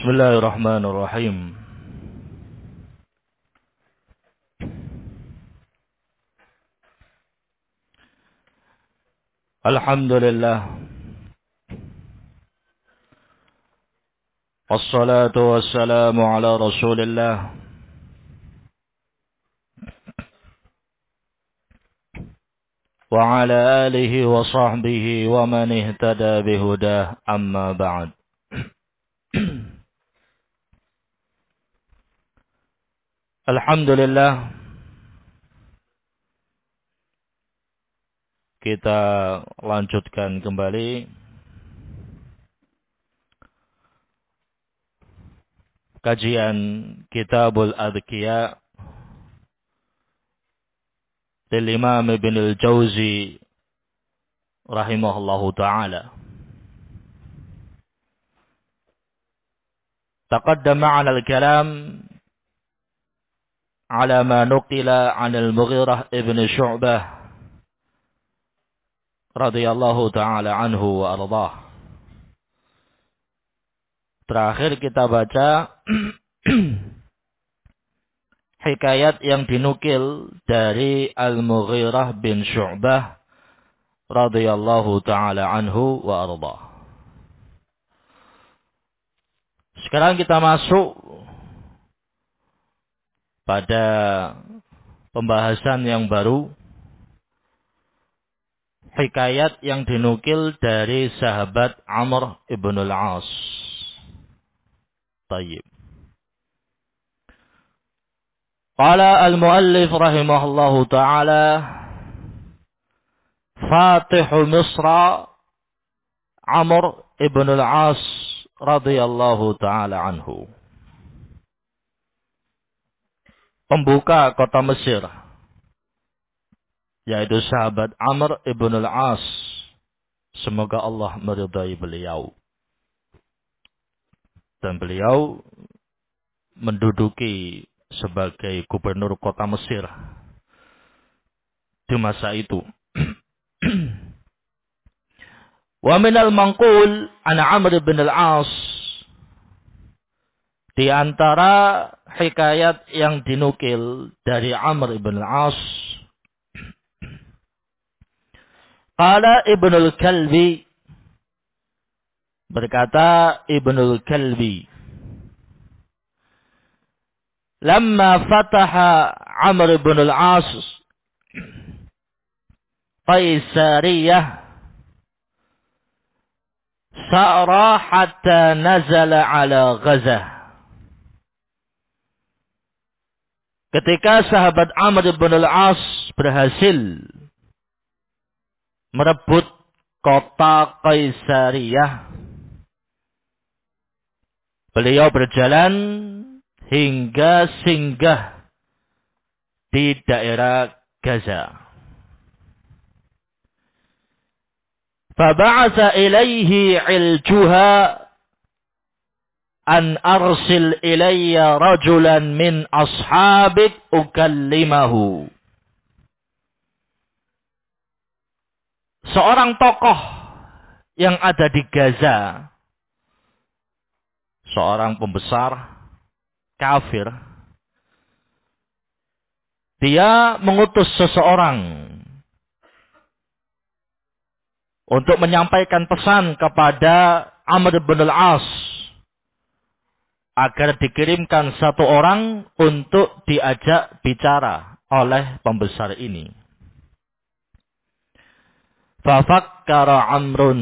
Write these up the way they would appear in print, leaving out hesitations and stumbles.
Bismillahirrahmanirrahim. Alhamdulillah. Wassalatu wassalamu ala Rasulillah wa ala alihi wa sahbihi wa man ihtada bihudah, amma ba'd. Alhamdulillah, kita lanjutkan kembali kajian Kitabul Adhkiya dari Imam Ibn al-Jauzi rahimahullahu ta'ala. Taqaddama 'ala al-kalam ala ma nuqila 'an al-Mughirah ibn Syu'bah radhiyallahu ta'ala anhu wa ardah. Terakhir kita baca hikayat yang dinukil dari Al-Mughirah bin Syu'bah radhiyallahu ta'ala anhu wa ardah. Sekarang kita masuk pada pembahasan yang baru, hikayat yang dinukil dari sahabat Amr ibn al-As. Tayyib. Qala al-muallif rahimahullahu ta'ala, Fatihu Misra Amr ibn al-As radhiyallahu ta'ala anhu. Pembuka kota Mesir, yaitu sahabat Amr ibn al-As. Semoga Allah meridai beliau. Dan beliau menduduki sebagai gubernur kota Mesir di masa itu. Wa minal manqul an Amr ibn al-As, di antara hikayat yang dinukil dari Amr ibn al-As, qala Ibn al-Kalbi, berkata Ibn al-Kalbi, lamma fataha Amr ibn al-As Qaisariyah sa'ra hatta nazala ala Ghazah. Ketika sahabat Amr ibn al-As berhasil merebut kota Qaisariyah, beliau berjalan hingga singgah di daerah Gaza. Faba'atha ilaihi iljuha an arsil ilayya rajulan min ashabik ukallimahu. Seorang tokoh yang ada di Gaza, seorang pembesar kafir, dia mengutus seseorang untuk menyampaikan pesan kepada Amr bin al-As agar dikirimkan satu orang untuk diajak bicara oleh pembesar ini. Fafakkara Amrun.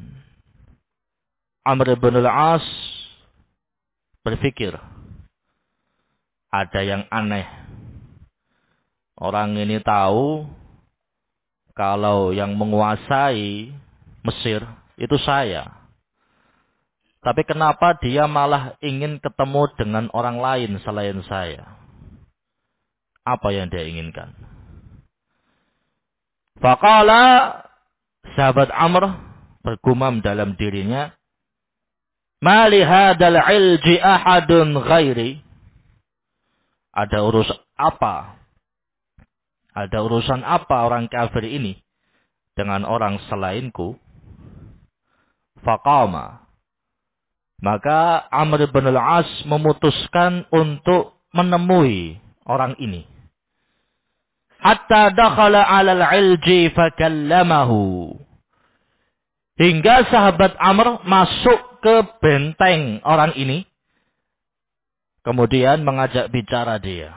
Amr bin al-As berpikir, ada yang aneh. Orang ini tahu kalau yang menguasai Mesir itu saya. Tapi kenapa dia malah ingin ketemu dengan orang lain selain saya? Apa yang dia inginkan? Faqala, sahabat Amr bergumam dalam dirinya, ma li hadzal ilji ahadun ghairi. Ada urusan apa? Ada urusan apa orang kafir ini dengan orang selainku? Faqama. Maka Amr bin al-As memutuskan untuk menemui orang ini. Hatta dakhala 'ala al-'ilji fakallamahu. Hingga sahabat Amr masuk ke benteng orang ini. Kemudian mengajak bicara dia.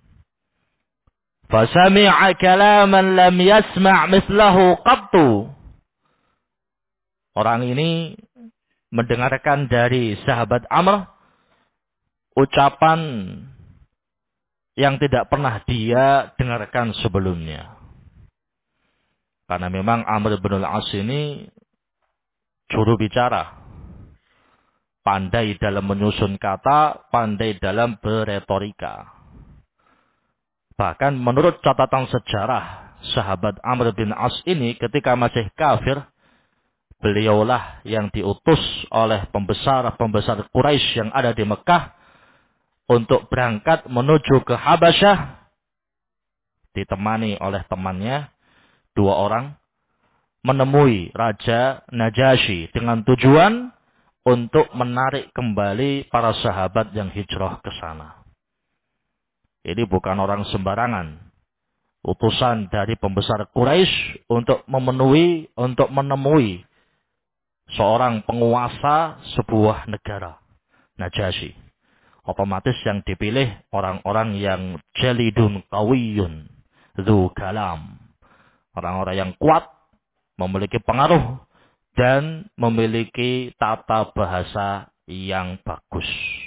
Fasami'a kalaman lam yasma' mithlahu qattu. Orang ini mendengarkan dari sahabat Amr ucapan yang tidak pernah dia dengarkan sebelumnya. Karena memang Amr bin al-As ini juru bicara. Pandai dalam menyusun kata, pandai dalam beretorika. Bahkan menurut catatan sejarah, sahabat Amr bin As ini ketika masih kafir, beliaulah yang diutus oleh pembesar-pembesar Quraisy yang ada di Mekah untuk berangkat menuju ke Habasyah, ditemani oleh temannya, 2 orang, menemui Raja Najasyi dengan tujuan untuk menarik kembali para sahabat yang hijrah ke sana. Ini bukan orang sembarangan. Utusan dari pembesar Quraisy untuk menemui seorang penguasa sebuah negara, Najasyi. Otomatis yang dipilih orang-orang yang jalidun qawiyun, dzu kalam. Orang-orang yang kuat, memiliki pengaruh, dan memiliki tata bahasa yang bagus.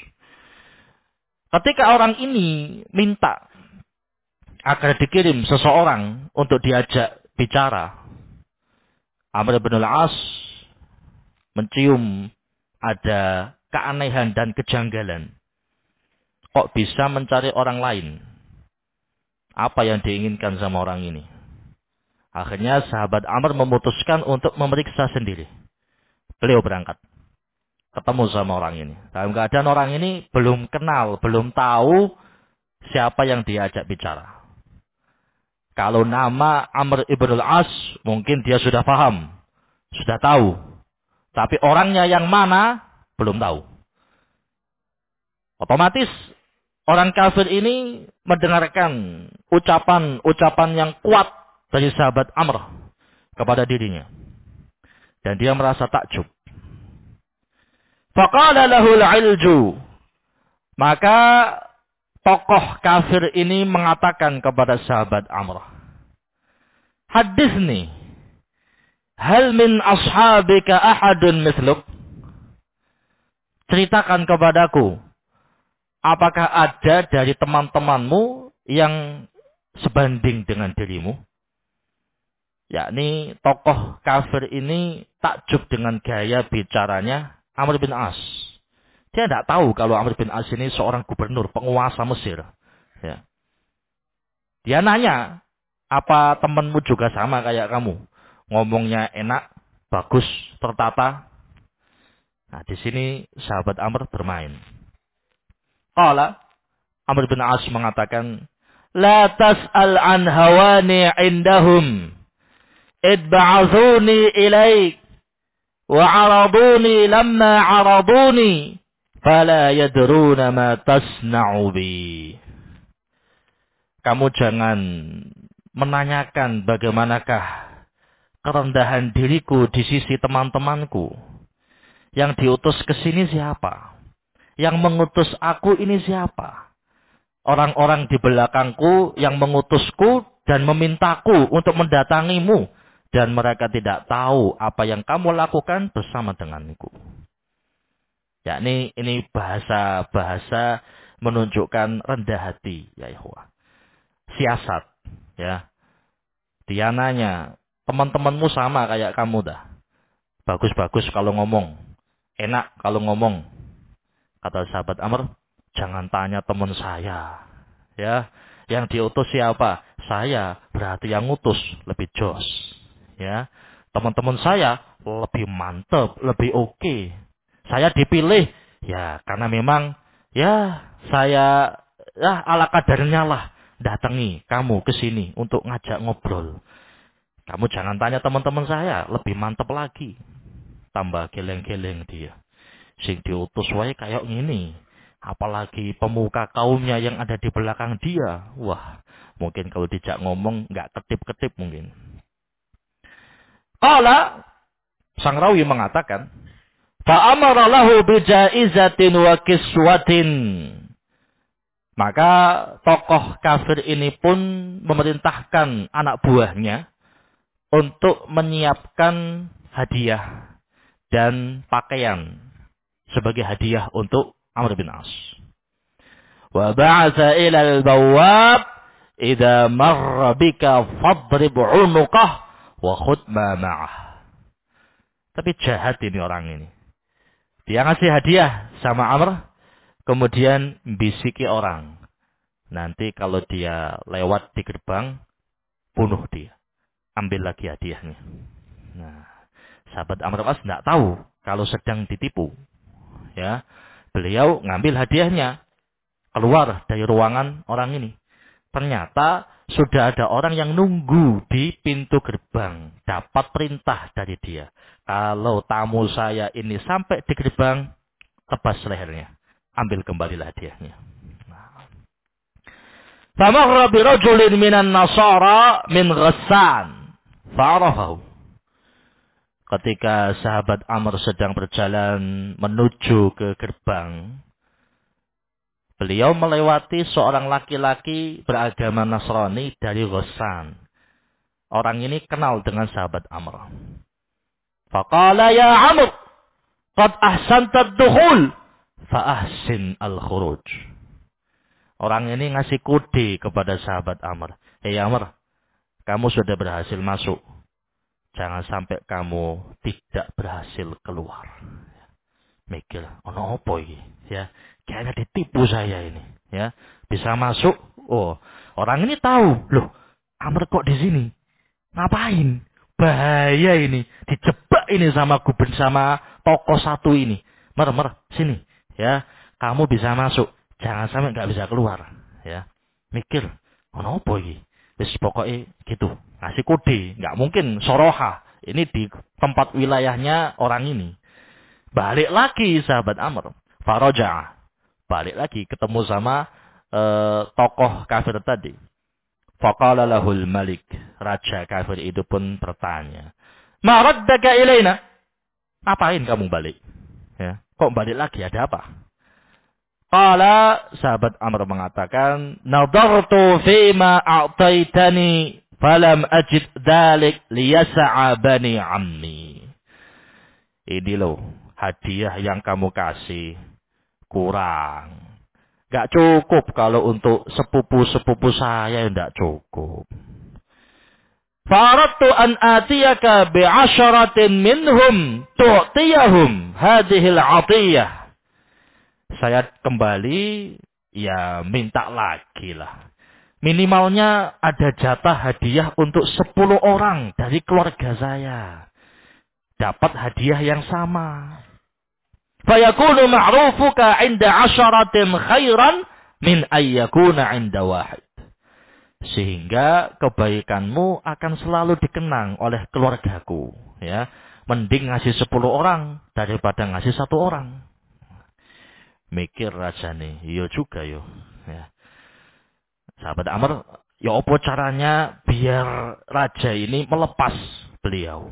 Ketika orang ini minta agar dikirim seseorang untuk diajak bicara, Amr bin al-As mencium ada keanehan dan kejanggalan. Kok bisa mencari orang lain? Apa yang diinginkan sama orang ini? Akhirnya sahabat Amr memutuskan untuk memeriksa sendiri. Beliau berangkat. Ketemu sama orang ini. Dalam keadaan orang ini belum kenal, belum tahu siapa yang diajak bicara. Kalau nama Amr ibn al-As, mungkin dia sudah paham, sudah tahu. Tapi orangnya yang mana, belum tahu. Otomatis orang kafir ini mendengarkan ucapan-ucapan yang kuat dari sahabat Amr kepada dirinya. Dan dia merasa takjub. Faqala lahul ilju. Maka tokoh kafir ini mengatakan kepada sahabat Amr. Hadithni. Hal min ashabika ahadun mithluk. Ceritakan kepadaku. Apakah ada dari teman-temanmu yang sebanding dengan dirimu? Yakni tokoh kafir ini takjub dengan gaya bicaranya Amr bin As. Dia tidak tahu kalau Amr bin As ini seorang gubernur, penguasa Mesir. Ya. Dia nanya, apa temanmu juga sama kayak kamu? Ngomongnya enak, bagus, tertata. Nah, di sini sahabat Amr bermain. Qala, Amr bin As mengatakan, La tas'al an hawani indahum, idba'athuni ilaik. وعرضوني لما عرضوني فلا يدرون ما تصنع بي. Kamu jangan menanyakan bagaimanakah kerendahan diriku di sisi teman-temanku. Yang diutus ke sini siapa? Yang mengutus aku ini siapa? Orang-orang di belakangku yang mengutusku dan memintaku untuk mendatangimu. Dan mereka tidak tahu apa yang kamu lakukan bersama denganku. Yakni ini bahasa-bahasa menunjukkan rendah hati, ya ikhwah. Siasat, ya. Dia nanya, teman-temanmu sama kayak kamu dah. Bagus-bagus kalau ngomong. Enak kalau ngomong. Kata sahabat Amr, jangan tanya teman saya. Ya, yang diutus siapa? Saya, berarti yang ngutus lebih jos. Ya, teman-teman saya lebih mantap, lebih oke. Saya dipilih ya karena memang ya saya ala kadarnya lah datangi kamu ke sini untuk ngajak ngobrol. Kamu jangan tanya teman-teman saya, lebih mantap lagi. Tambah geleng-geleng dia. Sing diutus wae kayak gini. Apalagi pemuka kaumnya yang ada di belakang dia. Wah, mungkin kalau dijak ngomong nggak ketip-ketip mungkin. Qala, sang rawi mengatakan, fa'amara lahu bijaizatin wa kiswatin. Maka tokoh kafir ini pun memerintahkan anak buahnya untuk menyiapkan hadiah dan pakaian sebagai hadiah untuk Amr bin As. Wa ba'atha ila al-bawwab idza marra bika fadrib 'unuqah wa khudh ma ma'ah. Tapi jahat ini orang ini. Dia ngasih hadiah sama Amr, kemudian bisiki orang. Nanti kalau dia lewat di gerbang, bunuh dia. Ambil lagi hadiahnya. Nah, sahabat Amr bin As tidak tahu kalau sedang ditipu. Ya, beliau ngambil hadiahnya, keluar dari ruangan orang ini. Ternyata sudah ada orang yang nunggu di pintu gerbang. Dapat perintah dari dia. Kalau tamu saya ini sampai di gerbang, tebas lehernya. Ambil kembali hadiahnya. Famarra birajulin minan nasara min Ghassan. Fa'arafahu. Ketika sahabat Amr sedang berjalan menuju ke gerbang, beliau melewati seorang laki-laki beragama Nasrani dari Ghassan. Orang ini kenal dengan sahabat Amr. Faqala ya Amr, qad ahsanta ad-dukhul, fa ahsin al-khuruj. Orang ini ngasih kode kepada sahabat Amr. Hei Amr, kamu sudah berhasil masuk. Jangan sampai kamu tidak berhasil keluar. Mikir, ono apa ini? Ya, kayaknya ditipu saya ini. Ya, bisa masuk. Oh, orang ini tahu. Loh, Amr kok di sini? Ngapain? Bahaya ini. Dijebak ini sama toko satu ini. Mer, sini. Ya, kamu bisa masuk. Jangan sampai nggak bisa keluar. Ya, mikir, ono apa ini? Wis pokoknya gitu. Ngasih kode. Nggak mungkin soroha. Ini di tempat wilayahnya orang ini. Balik lagi sahabat Amr. Faraja. Balik lagi ketemu sama tokoh kafir tadi. Faqala lahul malik. Raja kafir itu pun bertanya. Ma raddaka ilaina? Apain kamu balik? Ya. Kok balik lagi? Ada apa? Qala, sahabat Amr mengatakan, nadartu fima a'taitani falam ajid dhalik liyasa'a bani ammi. Ini loh, hadiah yang kamu kasih kurang. Gak cukup kalau untuk sepupu-sepupu saya, tidak cukup. Faradtu an atiyaka bi'asharatin minhum tu'tiyahum hadihil 'atiyah. Saya kembali, ya minta lagi lah. Minimalnya ada jatah hadiah untuk 10 orang dari keluarga saya. Dapat hadiah yang sama. Fayakunu ma'rufuka 'inda 'asharatin khairan min ayyakuna 'inda wahid. Sehingga kebaikanmu akan selalu dikenang oleh keluargaku. Ya, mending ngasih 10 orang daripada ngasih 1 orang. Mikir raja nih, iya juga yo. Ya. Sahabat Amr, ya apa caranya biar raja ini melepas beliau?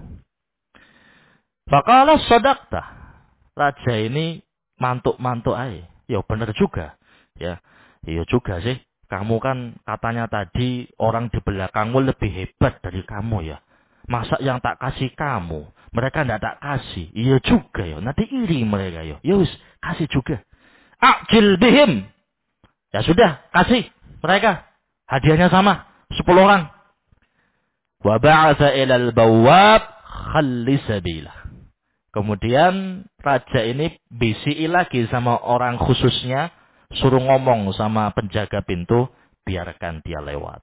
Faqala sadaqta. Raja ini mantuk-mantuk aja. Ya benar juga. Ya, iya juga sih. Kamu kan katanya tadi orang di belakangmu lebih hebat dari kamu ya. Masa yang tak kasih kamu, mereka tidak tak kasih. Iya juga ya. Nanti iri mereka ya. Ya wis, kasih juga. A'jil bihim. Ya sudah, kasih mereka. Hadiahnya sama, 10 orang. Wa ba'atha ilal bawwab khalli sabilah. Kemudian raja ini bisiki lagi sama orang khususnya, suruh ngomong sama penjaga pintu, biarkan dia lewat.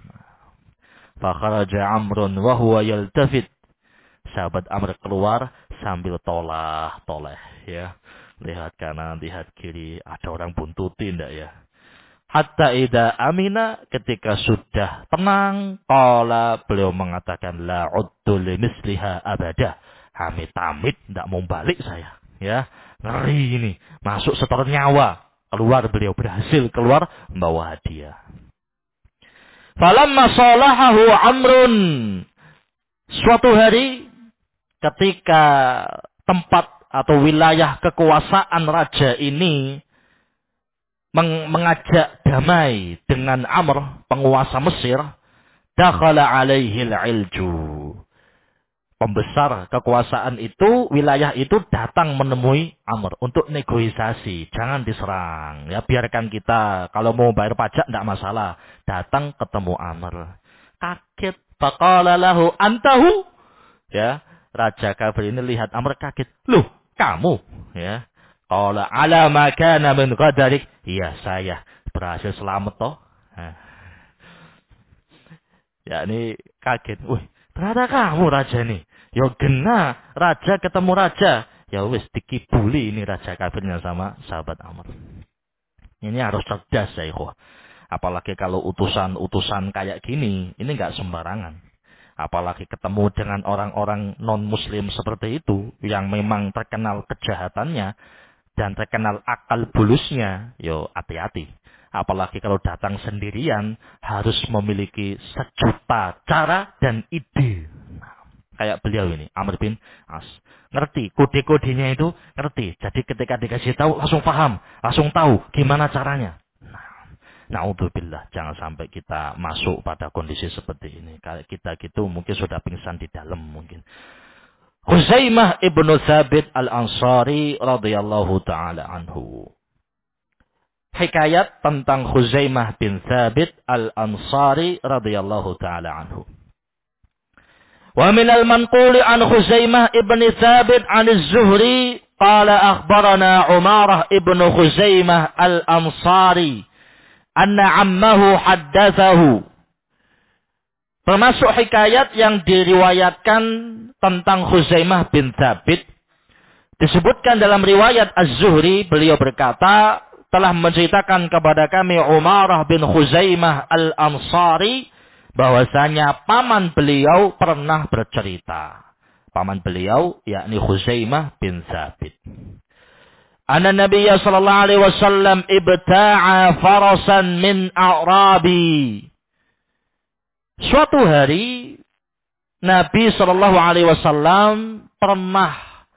Fa kharaja Amrun wa huwa yaltafit. Sahabat Amr keluar sambil toleh ya. Lihat kanan, lihat kiri, ada orang buntuti enggak ya? Hatta idza amina, ketika sudah tenang, qala, beliau mengatakan la uddu li misliha abada. Amit-amit enggak mau balik saya. Ya, ngeri ini. Masuk setor nyawa. Keluar beliau, berhasil keluar membawa hadiah. Falamma salahahu Amrun. Suatu hari ketika tempat atau wilayah kekuasaan raja ini mengajak damai dengan Amr, penguasa Mesir, dakhala alaihi al-ilju. Pembesar kekuasaan itu, wilayah itu datang menemui Amr untuk negosiasi. Jangan diserang. Ya, biarkan kita. Kalau mau bayar pajak tidak masalah. Datang ketemu Amr. Kaget. Faqala lahu antahu. Ya, Raja kafir ini lihat Amr kaget. Loh, kamu? Ya. Qala ala ma kana min qadarik. Iya, saya berhasil selamat toh. Nah. Ya, ini kaget. Wih, ternyata kamu raja nih. Ya gena, raja ketemu raja. Ya wis dikibuli ini raja kafirnya sama sahabat Amr. Ini harus cerdas ya ikhwah. Apalagi kalau utusan-utusan kayak gini, ini nggak sembarangan. Apalagi ketemu dengan orang-orang non-muslim seperti itu, yang memang terkenal kejahatannya, dan terkenal akal bulusnya, yo hati-hati. Apalagi kalau datang sendirian, harus memiliki sejuta cara dan ide. Kayak beliau ini, Amr bin As. Ngerti, kode-kodenya itu ngerti. Jadi ketika dikasih tahu, langsung paham. Langsung tahu gimana caranya. Na'udzubillah, jangan sampai kita masuk pada kondisi seperti ini. Kalau kita gitu mungkin sudah pingsan di dalam mungkin. Khuzaimah ibnu Thabit al-Ansari radhiyallahu ta'ala anhu. Hikayat tentang Khuzaimah bin Thabit al-Ansari radhiyallahu ta'ala anhu. Wa minal manquli an Khuzaimah ibn Thabit an az-Zuhri qala akhbarana Umarah ibn Khuzaimah al-Ansari anna ammahu haddathahu. Termasuk hikayat yang diriwayatkan tentang Khuzaimah bin Thabit. Disebutkan dalam riwayat Az-Zuhri, beliau berkata, telah menceritakan kepada kami Umarah bin Khuzaimah al-Ansari, bahwasanya paman beliau pernah bercerita. Paman beliau, yakni Khuzaimah bin Thabit. Anna Nabiya sallallahu alaihi wasallam ibta'a farasan min a'rabi. Suatu hari Nabi sallallahu alaihi wasallam pernah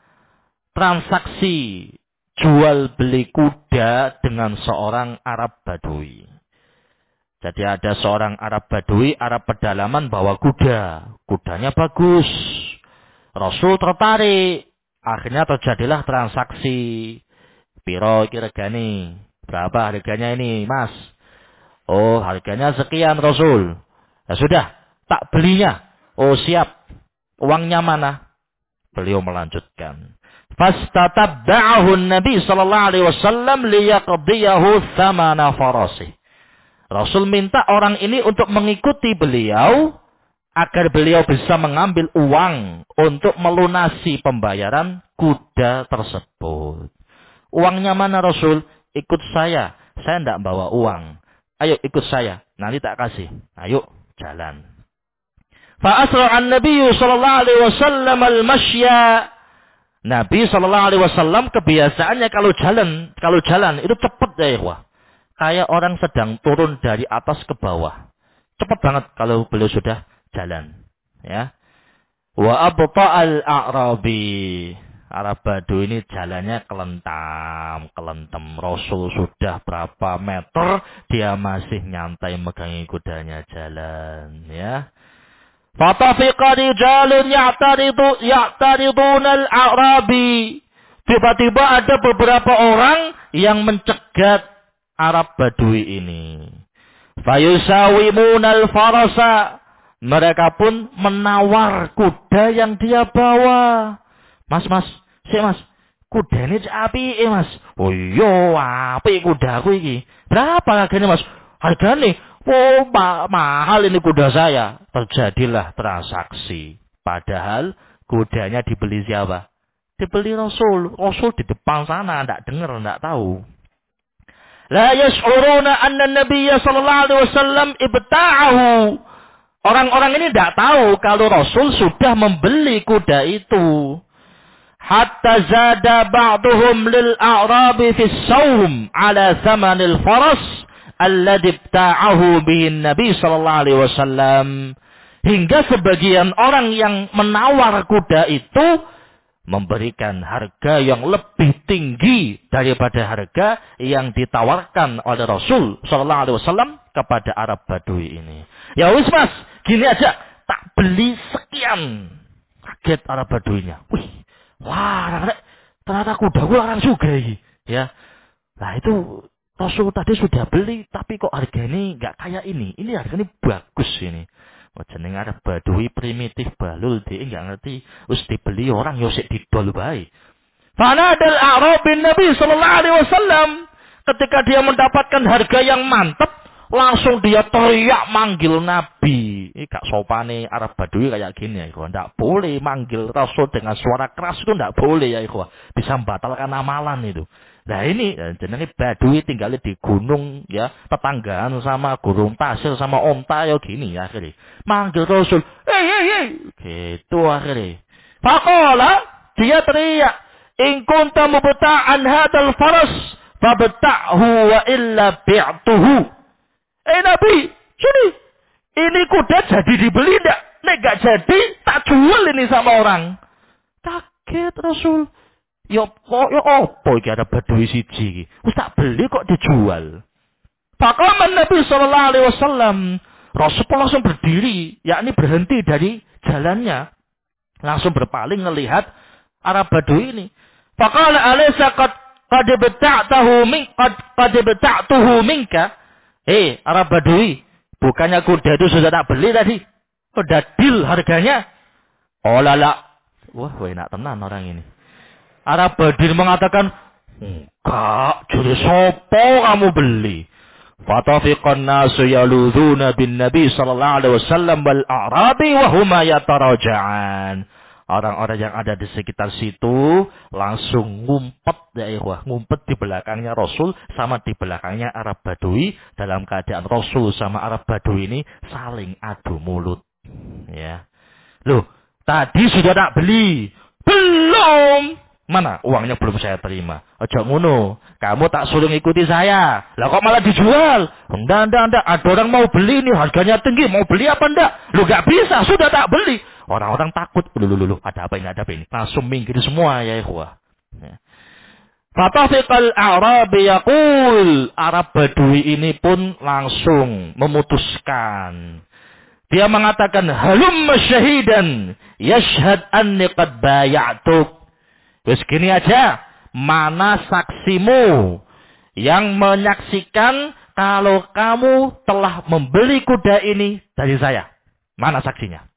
transaksi jual beli kuda dengan seorang Arab Badui. Jadi ada seorang Arab Badui, Arab pedalaman bawa kuda. Kudanya bagus. Rasul tertarik. Akhirnya terjadilah transaksi. Piro kira-kira berapa harganya ini, Mas? Oh, harganya sekian, Rasul. Ya sudah, tak belinya. Oh, siap. Uangnya mana? Beliau melanjutkan. Fastatabba'ahu Nabi sallallahu alaihi wasallam liyaqdiyahu thamana farasih. Rasul minta orang ini untuk mengikuti beliau agar beliau bisa mengambil uang untuk melunasi pembayaran kuda tersebut. Uangnya mana Rasul? Ikut saya. Saya tidak bawa uang. Ayo ikut saya. Nanti tak kasih. Ayo jalan. Fa'asra'an Nabi sallallahu alaihi wasallam al-mashya. Nabi sallallahu alaihi wasallam kebiasaannya kalau jalan itu cepat ya ikhwah. Kayak orang sedang turun dari atas ke bawah. Cepat banget kalau beliau sudah jalan. Ya. Wa abta'al a'rabi. Arab Badui ini jalannya kelentem. Rasul sudah berapa meter, dia masih nyantai megangi kudanya jalan. Ya. Fatafiqa rijalun ya'tariduna al-a'rabi. Tiba-tiba ada beberapa orang yang mencegat Arab Badui ini. Fayusawimunal farasa. Mereka pun menawar kuda yang dia bawa. Mas, kuda ini api Mas. Oh iya, api kudaku ini. Berapa harganya Mas? Harganya, oh mahal ini kuda saya. Terjadilah transaksi. Padahal kudanya dibeli siapa? Dibeli Rasul. Rasul di depan sana, tidak dengar, tidak tahu. La yash'uruna anna Nabiyya sallallahu alaihi wasallam ibta'ahu. Orang-orang ini tidak tahu kalau Rasul sudah membeli kuda itu. hatta zada ba'duhum lil a'rabi fi sawm ala thamanil faras alladhi ibta'ahu bihin Nabi sallallahu alaihi wasallam. Hingga sebagian orang yang menawar kuda itu memberikan harga yang lebih tinggi daripada harga yang ditawarkan oleh Rasul sallallahu alaihi wasallam kepada Arab Badui ini. Ya wis Mas, gini aja, tak beli sekian. Kaget Arab Baduinya. Wih, wah, ternyata kuda gue larang juga ini. Ya, nah itu Rasul tadi sudah beli, tapi kok harganya nggak kayak ini. Ini harganya bagus ini. Oh, jeneng Arab Badui primitif balul, dia nggak ngerti. Terus dibeli orang yosek didol bae. Fanadal Arabin Nabi sallallahu alaihi wasallam, ketika dia mendapatkan harga yang mantap, langsung dia teriak manggil Nabi. Ini gak sopane Arab Badui kayak gini ya ikhwan. Tidak boleh manggil Rasul dengan suara keras itu tidak boleh ya ikhwan. Bisa membatalkan amalan itu. Nah ini jenenge Badui tinggal di gunung ya, tetanggaan sama gurun pasir sama onta ya gini ya akhirnya. Manggil Rasul, hei, gitu akhirnya. Faqala, dia teriak, in kunta mubta'an hadal faras, fabta'hu wa illa bi'tuhu. Nabi, sini. Ini kuda jadi dibeli enggak? Nek gak jadi, tak jual ini sama orang. Kaget Rasul. Ya apa iki ada Badui siji iki. Wis tak beli kok dijual. Faqama Nabi sallallahu alaihi wasallam. Rasul langsung berdiri, yakni berhenti dari jalannya. Langsung berpaling melihat Arab Badui ini. Faqala alaysa qad beta'tuhu minka. Arab Badui, bukannya kuda itu sudah tak beli tadi? Udah deal harganya? Oh lala. Wah, enak tenan orang ini. Arab Badui mengatakan, enggak, jadi sopo kamu beli? Fatafiqan nasu yaludhuna bin Nabi sallallahu alaihi wasallam wal a'rabi wa huma yataraja'an. Orang-orang yang ada di sekitar situ langsung ngumpet ya ikhwah, ngumpet di belakangnya Rasul sama di belakangnya Arab Badui, dalam keadaan Rasul sama Arab Badui ini saling adu mulut. Ya. Loh, tadi sudah tak beli. Belum. Mana uangnya belum saya terima. Ojo ngono. Kamu tak suruh ngikuti saya. Lah kok malah dijual? Enggak. Ada orang mau beli nih, harganya tinggi. Mau beli apa enggak? Lu gak bisa, sudah tak beli. Orang-orang takut. Loh, ada apa ini? Langsung minggir semua ya ikhwah. Ya. Fatafiqal A'rabi yaqul. Arab Badui ini pun langsung memutuskan. Dia mengatakan, halumma syahidan yashhad anni qad baya'tuk. Terus gini aja, mana saksimu yang menyaksikan kalau kamu telah membeli kuda ini dari saya? Mana saksinya?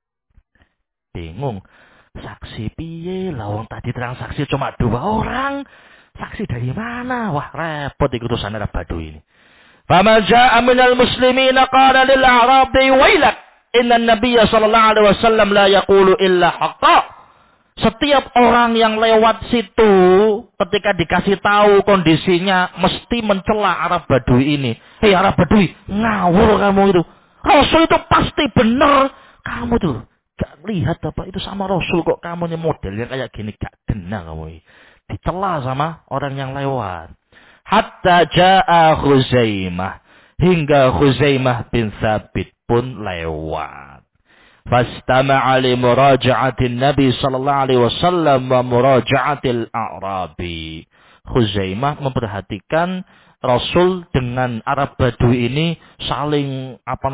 Bingung. Saksi piye? Lawang tadi transaksi cuma 2 orang. Saksi dari mana? Wah, repot ikut urusan Arab Badui ini. Fama ja'a minal muslimina qala lil a'rabi wailak. Inna an-nabiyya sallallahu alaihi wasallam la yaqulu illa haqqa. Setiap orang yang lewat situ ketika dikasih tahu kondisinya mesti mencela Arab Badui ini. Hei Arab Badui, ngawur kamu itu. Rasul itu pasti benar. Kamu tuh gak lihat apa itu sama Rasul kok kamu nih modelnya kayak gini, gak kena kamu. Dicela sama orang yang lewat. Hatta ja'a Khuzaimah, hingga Khuzaimah bin Thabit pun lewat. Fastama'a li muraja'atin Nabi sallallahu alaihi wasallam wa muraja'atil a'rabi. Khuzaimah memperhatikan Rasul dengan Arab Badui ini saling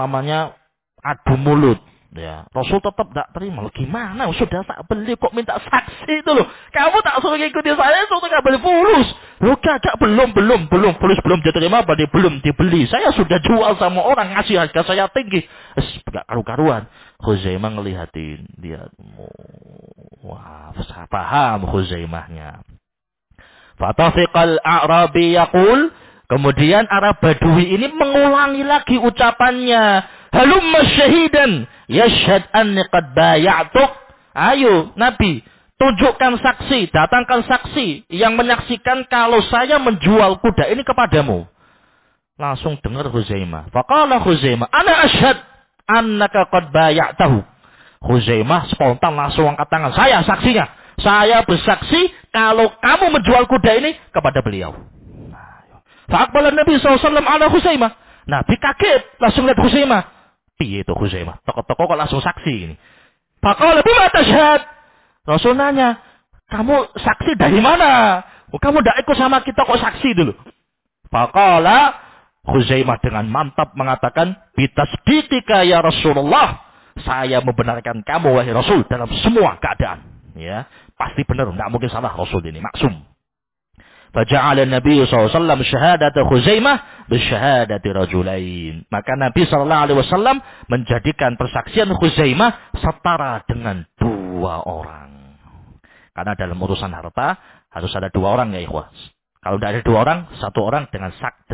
adu mulut. Ya, Rasul tetap tidak terima. Gimana? Sudah tak beli kok minta saksi itu loh. Kamu tak suruh ikuti saya, suruh nggak beli fulus. Loh kakak belum fulus belum diterima, belum dibeli. Saya sudah jual sama orang, ngasih harga saya tinggi. Gak karu-karuan. Khuzaimah ngelihatin dia. Wah, paham Khuzaimahnya. Fatafiqal A'rabi yaqul. Kemudian Arab Badui ini mengulangi lagi ucapannya. Halumma syahidan yashhad anni qad baya'tuk. Ayo Nabi, tunjukkan saksi, datangkan saksi yang menyaksikan kalau saya menjual kuda ini kepadamu. Langsung dengar Khuzaimah. Faqala Khuzaimah, ana ashhad annaka qad baya'tahu. Khuzaimah spontan langsung angkat tangan. Saya saksinya. Saya bersaksi kalau kamu menjual kuda ini kepada beliau. Fa'aqbala Nabi SAW ala Khuzaimah. Nabi kaget, langsung lihat Khuzaimah. Piye itu Khuzaimah? Toko-toko kok langsung saksi ini. Faqala bima tashhad? Rasul nanya, kamu saksi dari mana? Kamu tidak ikut sama kita kok saksi dulu. Faqala Khuzaimah dengan mantap mengatakan, bitasdiqika ya Rasulullah. Saya membenarkan kamu wahai Rasul dalam semua keadaan. Ya, pasti benar, tidak mungkin salah Rasul ini, maksum. Faja'ala Nabi SAW syahadat Khuzaimah bisyahadati rajulain. Maka Nabi SAW menjadikan persaksian Khuzaimah setara dengan 2 orang. Karena dalam urusan harta harus ada 2 orang ya ikhwah. Kalau tidak ada 2 orang, 1 orang dengan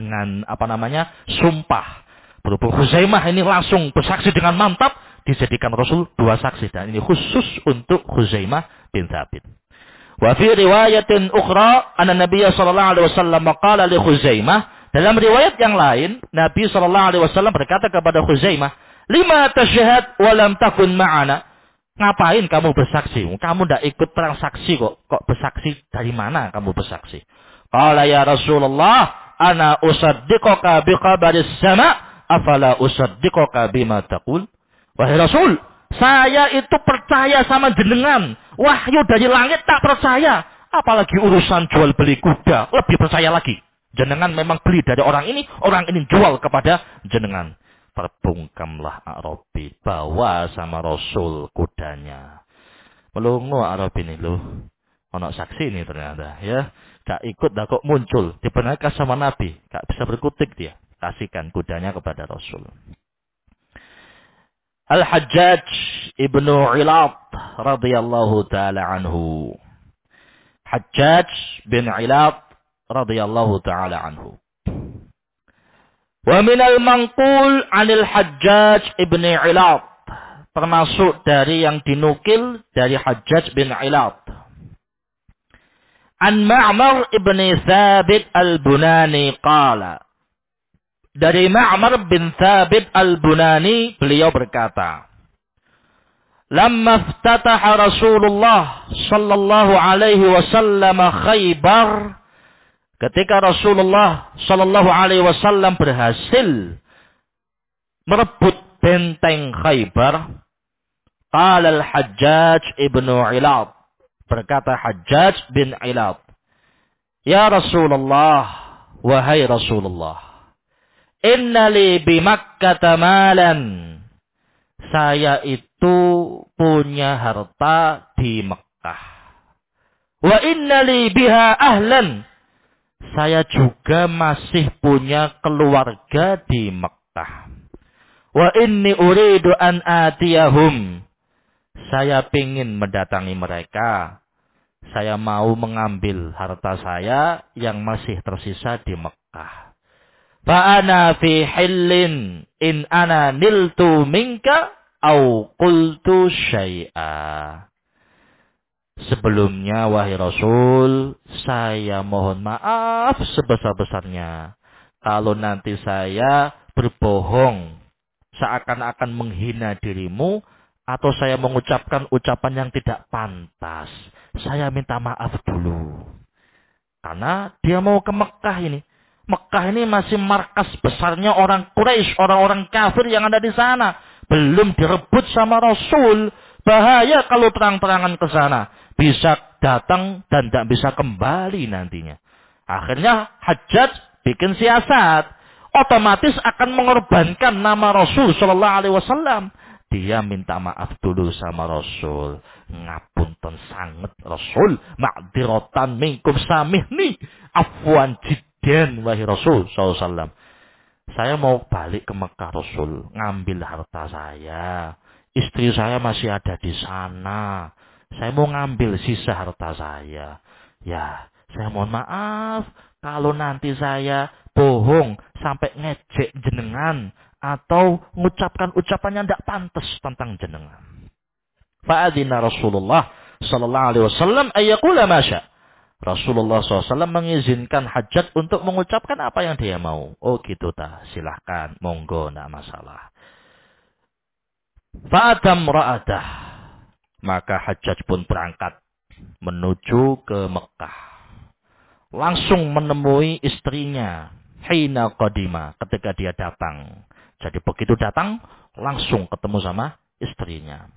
sumpah. Berhubung Khuzaimah ini langsung bersaksi dengan mantap, dijadikan Rasul 2 saksi. Dan ini khusus untuk Khuzaimah bin Thabit. Wa fi riwayatin ukhra anna Nabi sallallahu alaihi wasallam qala li Khuzaimah, dalam riwayat yang lain Nabi sallallahu alaihi wasallam berkata kepada Khuzaimah, lima tashhad wa lam takun ma'ana? Ngapain kamu bersaksi? Kamu tidak ikut perang saksi kok. Kok bersaksi dari mana kamu bersaksi? Qala ya Rasulullah, ana usaddiquka biqabaris sama, afala usaddiquka bima taqul? Wahai Rasul, saya itu percaya sama jenengan. Wahyu dari langit tak percaya. Apalagi urusan jual beli kuda. Lebih percaya lagi. Jenengan memang beli dari orang ini jual kepada jenengan. Terbungkamlah Arabi. Bawa sama Rasul kudanya. Melungu Arabi ini loh. Ono saksi ini ternyata ya. Gak ikut dah kok muncul. Dibenarkan sama Nabi. Gak bisa berkutik dia. Kasihkan kudanya kepada Rasul. Al-Hajjaj ibnu Ilad radhiyallahu ta'ala anhu. Hajjaj bin Ilad radhiyallahu ta'ala anhu. Wa minal manqul anil Hajjaj ibn Ilad. Termasuk dari yang dinukil dari Hajjaj bin Ilad. An Ma'mar ibn Thabit al-Bunani qala. Dari Ma'mar bin Thabit al-Bunani, beliau berkata, Lamma iftataha Rasulullah sallallahu alaihi wasallam Khaybar, ketika Rasulullah sallallahu alaihi wasallam berhasil merebut benteng Khaybar, qala al-Hajjaj ibnu Ilad, berkata Hajjaj bin Ilad, Ya Rasulullah, wahai Rasulullah, Inna li bi Makkah malan. Saya itu punya harta di Mekah. Wa inna li biha ahlan. Saya juga masih punya keluarga di Mekah. Wa inni uridu an atiyahum. Saya ingin mendatangi mereka. Saya mau mengambil harta saya yang masih tersisa di Mekah. Fa'ana fi hillin in ana niltu minka au qultu syai'a. Sebelumnya wahai Rasul, saya mohon maaf sebesar-besarnya kalau nanti saya berbohong seakan-akan menghina dirimu atau saya mengucapkan ucapan yang tidak pantas. Saya minta maaf dulu. Karena dia mau ke Mekah ini. Mekah ini masih markas besarnya orang Quraisy, orang-orang kafir yang ada di sana. Belum direbut sama Rasul. Bahaya kalau terang-terangan ke sana. Bisa datang dan tidak bisa kembali nantinya. Akhirnya Hajjaj bikin siasat. Otomatis akan mengorbankan nama Rasul Sallallahu Alaihi Wasallam. Dia minta maaf dulu sama Rasul. Ngapunten sanget Rasul. Ma'dirotan minkum samihni. Afwan jidden wahai Rasul SAW. Saya mau balik ke Mekah Rasul. Ngambil harta saya. Istri saya masih ada di sana. Saya mau ngambil sisa harta saya. Ya, saya mohon maaf. Kalau nanti saya bohong sampai ngejek jenengan. Atau mengucapkan ucapan yang tidak pantas tentang jenengan. Fa'adina Rasulullah sallallahu alaihi wasallam ayyaqula masya. Rasulullah SAW mengizinkan Hajjaj untuk mengucapkan apa yang dia mau. Oh gitu tah, silahkan, monggo, tidak masalah. Fa'atam ra'adah. Maka Hajjaj pun berangkat menuju ke Mekah. Langsung menemui istrinya. Hina qadima, ketika dia datang. Jadi begitu datang, langsung ketemu sama istrinya.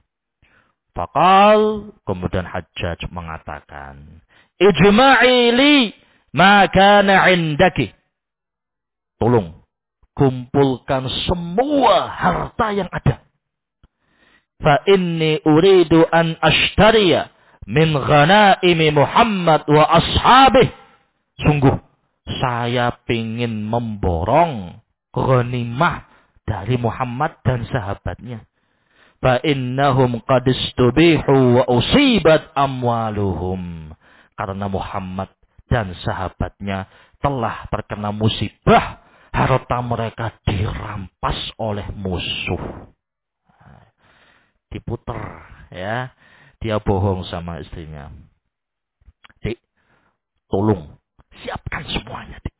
Faqal, kemudian Hajjaj mengatakan, Ijma'i li ma kana indaki. Tolong, kumpulkan semua harta yang ada. Fa inni uridu an ashtariya min ghanaimi Muhammad wa ashabih. Sungguh, saya ingin memborong ghanimah dari Muhammad dan sahabatnya. Fa innahum qad istubihu wa usibat amwaluhum. Karena Muhammad dan sahabatnya telah terkena musibah, harta mereka dirampas oleh musuh. Diputer, ya. Dia bohong sama istrinya. Dik, tolong siapkan semuanya, Dik.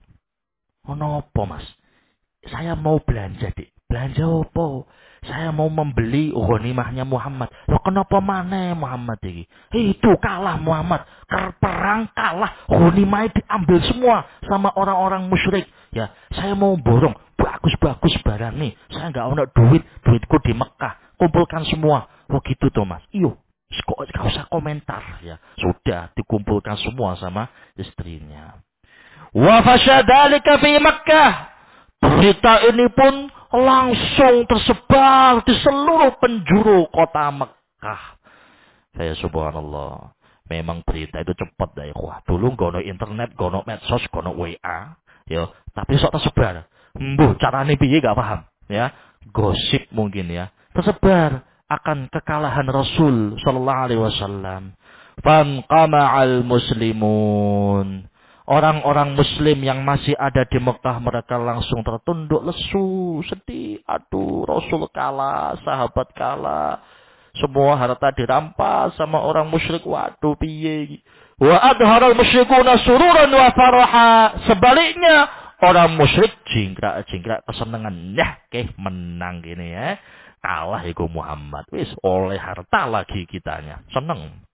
Apa, Mas? Saya mau belanja, Dik. Belanja apa? Saya mau membeli ghanimahnya Muhammad. Loh, kenapa mana Muhammad ini? Itu kalah Muhammad. Perang kalah. Ghanimahnya diambil semua sama orang-orang musyrik. Ya, saya mau borong. Bagus-bagus barang nih. Saya nggak ada duit. Duitku di Mekah. Kumpulkan semua. Oh gitu tuh, Mas. Iyo. Kok gak usah komentar. Ya, sudah dikumpulkan semua sama istrinya. Wa fasyadalika fi Makkah. Berita ini pun langsung tersebar di seluruh penjuru kota Mekah. Saya subhanallah. Memang berita itu cepat ya ikhwah. Dulu gak ada internet, gak ada medsos, gak ada WA. Ya, tapi sok tersebar. Caranya piye gak paham. Ya, gosip mungkin ya. Tersebar akan kekalahan Rasul sallallahu alaihi wasallam. Fanqama'al muslimun. Orang-orang muslim yang masih ada di Mekah, mereka langsung tertunduk lesu, sedih. Aduh, Rasul kalah, sahabat kalah. Semua harta dirampas sama orang musyrik. Waduh, piye. Wa adharal musyrikuna sururan wa faraha. Sebaliknya, orang musyrik jingkrak-jingkrak kesenangan. Yah, menang gini ya. Kalah iku Muhammad. Wis oleh harta lagi kitanya. Seneng.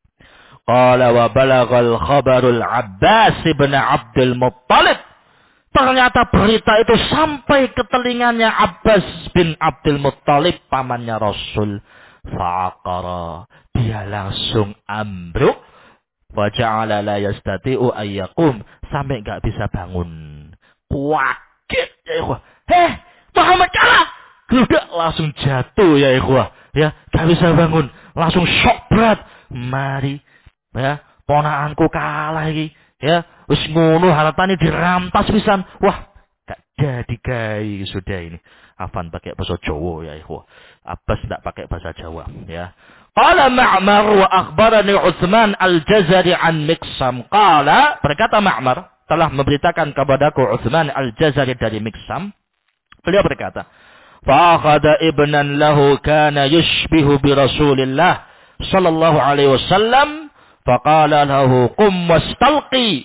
Qala wa balagal khabarul Abbas ibn Abdul Muttalib. Ternyata berita itu sampai ke telinganya Abbas bin Abdul Muttalib, pamannya Rasul. Fa'aqara. Dia langsung ambruk. Wa ja'ala la yastati'u ayyaqum. Sampai gak bisa bangun. Kaget ya ikhwah. Muhammad kalah. Gludak langsung jatuh ya ikhwah. Ya, gak bisa bangun. Langsung shock berat. Mari. Ya, ponakanku kalah iki. Ya, wis ngono hartane dirampas pisan. Wah, gak jadi gawe sudah ini. Afan pakai bahasa Jawa ya ikhwah. Abbas tidak pakai bahasa Jawa ya. Qala Ma'mar wa akhbarani Utsman al-Jazari an Miqsam. Qala, berkata Ma'mar, telah memberitakan kepadaku Utsman al-Jazari dari Miqsam. Beliau berkata, fa akhadha ibnan lahu kana yushbihu bi Rasulillah sallallahu alaihi wasallam. Faqala lahu qum wastalqi.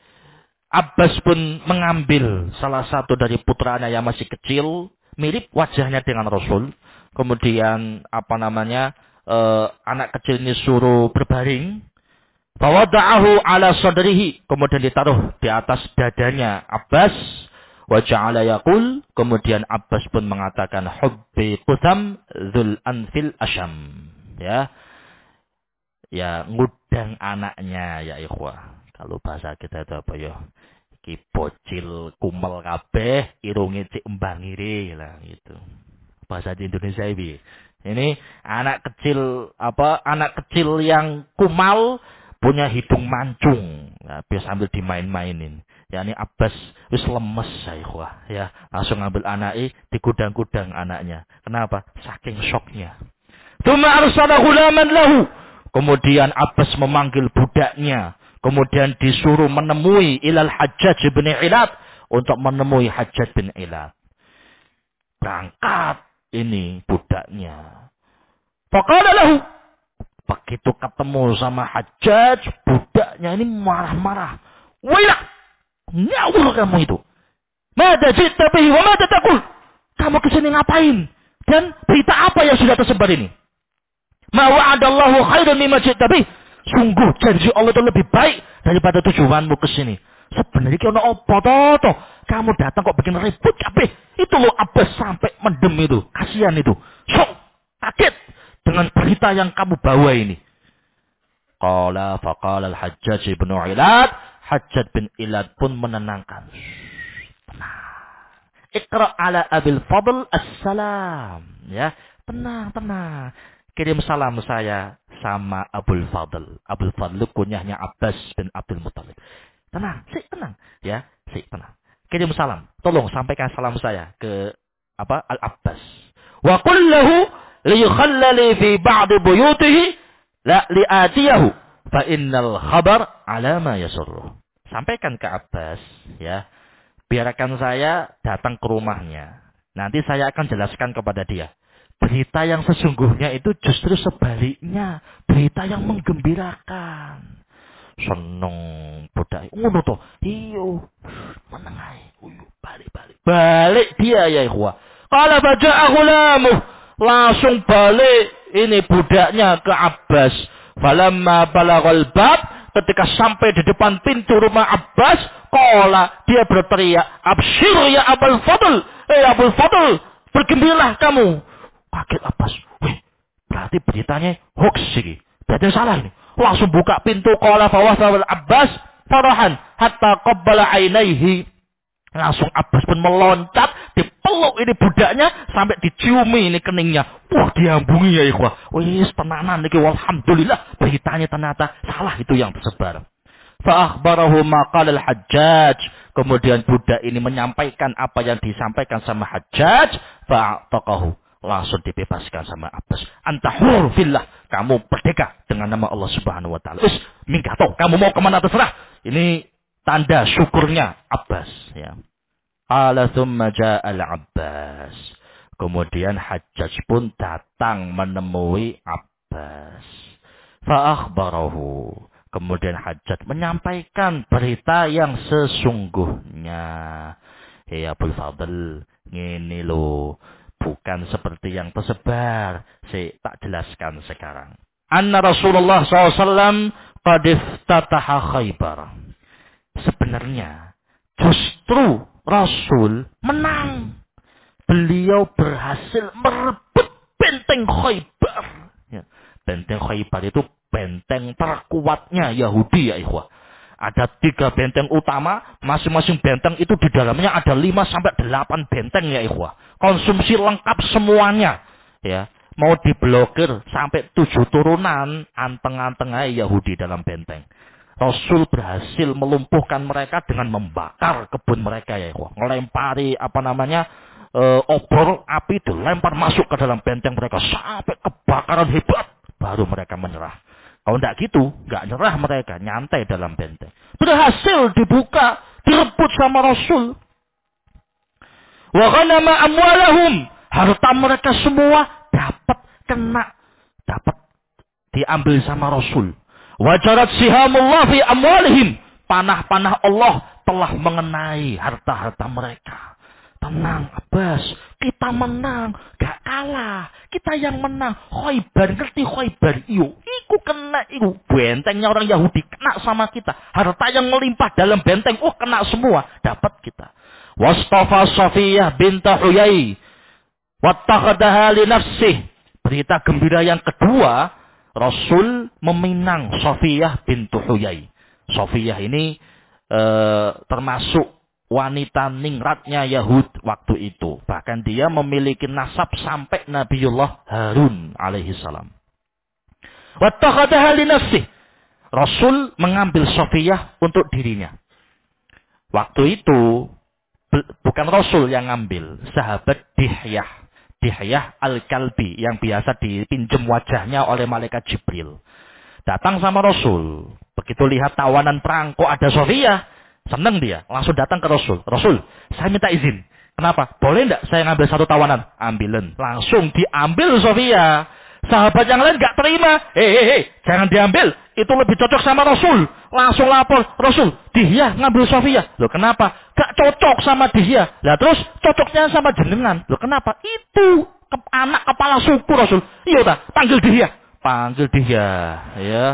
Abbas pun mengambil salah satu dari putranya yang masih kecil, mirip wajahnya dengan Rasul. Kemudian anak kecil ini suruh berbaring. Fawada'ahu ala sadrihi, kemudian ditaruh di atas dadanya Abbas. Wa ja'ala yaqul, kemudian Abbas pun mengatakan hubbi Qutham dzul anfil asyam. Ya, ngudang anaknya ya ikhwah. Kalau bahasa kita itu apa ya? Ki bocil kumel kabeh, irunge cek embangire lah gitu. Bahasa di Indonesia ini. Ini anak kecil yang kumal, punya hidung mancung. Nah, biasa sambil dimain-mainin. Ya ini Abbas wis lemes ya ikhwah. Ya, langsung ngambil anaknya, digudang-gudang anaknya. Kenapa? Saking syoknya. Tsumma arsala ghulaman lahu. Kemudian Abbas memanggil budaknya. Kemudian disuruh menemui ilal Hajjaj bin Ilad. Untuk menemui Hajjaj bin Ilad. Berangkat ini budaknya. Faqala lahu. Begitu ketemu sama Hajjaj, budaknya ini marah-marah. Wailah. Ngawur kamu itu. Mada jita bihi wa mada taqul. Kamu kesini ngapain? Dan berita apa yang sudah tersebar ini? Ma wa'adallahu khairun mimma jita bih. Sungguh janji Allah itu lebih baik daripada tujuanmu ke sini. Sebenarnya kena apa toh? Kamu datang kok bikin ribut kabeh. Itu loh Abbas sampai mendem itu. Kasihan itu. Sok kaget dengan berita yang kamu bawa ini. Faqala al-Hajjaj bin Ilad. Hajjaj bin Ilad pun menenangkan. Tenang. Iqra ala Abil Fadl as-salam. Ya, tenang. Kirim salam saya sama Abul Fadl. Abul Fadl kunyahnya Abbas bin Abdul Muttalib. Tenang. Ya, tenang. Kirim salam. Tolong sampaikan salam saya ke Al-Abbas. Wa qul lahu liyukhallali fi ba'd buyutihi la li'atiyahu fa innal khabar ala ma yasurruh. Sampaikan ke Abbas, ya. Biarkan saya datang ke rumahnya. Nanti saya akan jelaskan kepada dia. Berita yang sesungguhnya itu justru sebaliknya. Berita yang menggembirakan. Seneng budak. Ngono to. Iyo. Menengai. Balik dia ya ikhwah. Qala faja'a ghulamuh. Langsung balik ini budaknya ke Abbas. Falamma balaghal bab. Ketika sampai di depan pintu rumah Abbas, qala dia berteriak, "Absyir ya Abul Fadl." Abul Fadl, bergembiralah kamu. Kaget Abbas. Berarti beritanya hoax sih. Berarti salah ini. Langsung buka pintu, qala fawasawal Abbas farahan hatta qabbala ainaihi. Langsung Abbas pun meloncat, dipeluk ini budaknya sampai diciumi ini keningnya. Wah, diambungi ya ikhwah. Wis tenanan niki walhamdulillah beritanya ternyata salah itu yang tersebar. Fa akhbarahu ma qala al-Hajjaj. Kemudian budak ini menyampaikan apa yang disampaikan sama Hajjaj, fa taqahu. Langsung dibebaskan sama Abbas. Anta hur fillah. Kamu merdeka dengan nama Allah Subhanahu wa taala. Minggato, kamu mau kemana terserah. Ini tanda syukurnya Abbas, ya. Qala thumma ja'al Abbas. Kemudian Hajjaj pun datang menemui Abbas. Fa akhbarahu. Kemudian Hajjaj menyampaikan berita yang sesungguhnya. Ya Abul Fadl, ngene lho, bukan seperti yang tersebar. Saya tak jelaskan sekarang. Anna Rasulullah SAW qad iftataha Khaybar. Sebenarnya justru Rasul menang. Beliau berhasil merebut benteng Khaybar. Ya, benteng Khaybar itu benteng terkuatnya Yahudi ya ikhwah. Ada 3 benteng utama, masing-masing benteng itu di dalamnya ada 5-8 benteng ya ikhwah. Konsumsi lengkap semuanya. Ya, mau diblokir sampai 7 turunan, anteng-anteng aja Yahudi dalam benteng. Rasul berhasil melumpuhkan mereka dengan membakar kebun mereka ya ikhwah. Ngelempari obor api dilempar masuk ke dalam benteng mereka sampai kebakaran hebat. Baru mereka menyerah. Kalau tidak gitu, nggak nyerah mereka, nyantai dalam benteng. Berhasil dibuka, direbut sama Rasul. Wa ghanama amwalahum. Harta mereka semua dapat diambil sama Rasul. Wajarat sihamullah fi amwalihim. Panah-panah Allah telah mengenai harta-harta mereka. Tenang Abbas, kita menang, gak kalah. Kita yang menang. Khaybar, ngerti Khaybar? Iku kena iku. Bentengnya orang Yahudi kena sama kita. Harta yang melimpah dalam benteng, kena semua. Dapat kita. Wastafa Safiyah binta Huyai. Wattakhadaha li nafsih. Berita gembira yang kedua, Rasul meminang Safiyah bintu Huyai. Safiyah ini termasuk wanita ningratnya Yahud waktu itu. Bahkan dia memiliki nasab sampai Nabiullah Harun alaihi salam. Wattakhadaha li nafsih. Rasul mengambil Safiyah untuk dirinya. Waktu itu bukan Rasul yang ngambil, sahabat Dihyah Al-Kalbi yang biasa dipinjam wajahnya oleh malaikat Jibril. Datang sama Rasul. Begitu lihat tawanan perang kok ada Safiyah, senang dia. Langsung datang ke Rasul. Rasul, saya minta izin. Kenapa? Boleh enggak saya ngambil satu tawanan? Ambilin. Langsung diambil Safiyah. Sahabat yang lain gak terima. Jangan diambil. Itu lebih cocok sama Rasul. Langsung lapor. Rasul, Dihyah ngambil Safiyah. Loh kenapa? Gak cocok sama Dihyah. Lah terus cocoknya sama jenengan. Loh kenapa? Itu anak kepala suku Rasul. Iya tak? Panggil Dihyah. Ya.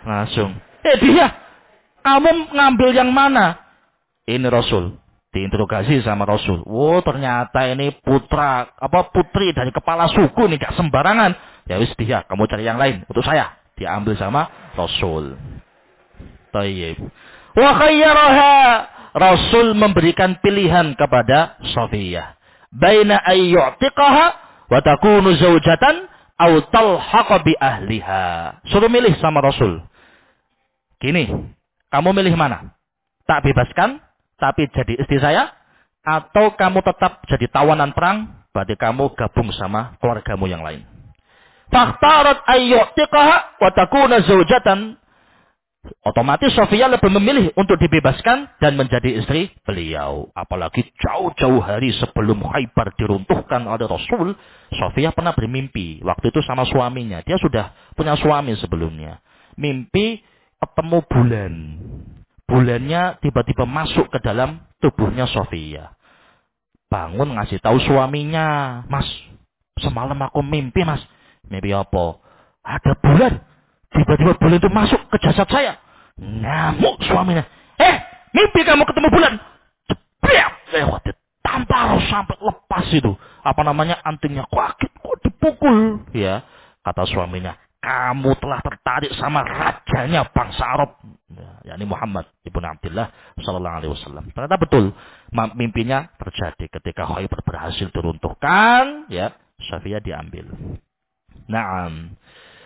Langsung. Dia, kamu ngambil yang mana? Ini Rasul. Diinterogasi sama Rasul. Oh, ternyata ini putri dari kepala suku nih, gak sembarangan. Ya wis dia, kamu cari yang lain untuk saya. Diambil sama Rasul. Tayyib. Wa khayyaraha. Rasul memberikan pilihan kepada Safiyah. Baina ayyu'tiqaha wa takunu zaujatan aw talhaqa bi ahliha. Suruh milih sama Rasul. Gini, kamu milih mana? Tak bebaskan, tapi jadi istri saya, atau kamu tetap jadi tawanan perang, berarti kamu gabung sama keluargamu yang lain. Fakhtarat ayyu'tiqaha wa takuna zaujatan. Otomatis Sofia lebih memilih untuk dibebaskan dan menjadi istri beliau. Apalagi jauh-jauh hari sebelum Khaybar diruntuhkan oleh Rasul, Sofia pernah bermimpi. Waktu itu sama suaminya. Dia sudah punya suami sebelumnya. Mimpi ketemu bulan. Bulannya tiba-tiba masuk ke dalam tubuhnya Sofia. Bangun ngasih tahu suaminya. Mas, semalam aku mimpi mas. Mimpi apa? Ada bulan. Tiba-tiba bulan itu masuk ke jasad saya. Ngamuk suaminya. Mimpi kamu ketemu bulan. Cepriak. Tampar sampai lepas itu. Apa namanya, antingnya. Kok dipukul. Ya. Kata suaminya. Kamu telah tertarik sama rajanya bangsa Arab. Ya, yakni Muhammad ibn Abdullah sallallahu alaihi wasallam. Ternyata betul. Mimpinya terjadi ketika Khaybar berhasil diruntuhkan. Ya. Safiyah diambil. Naam.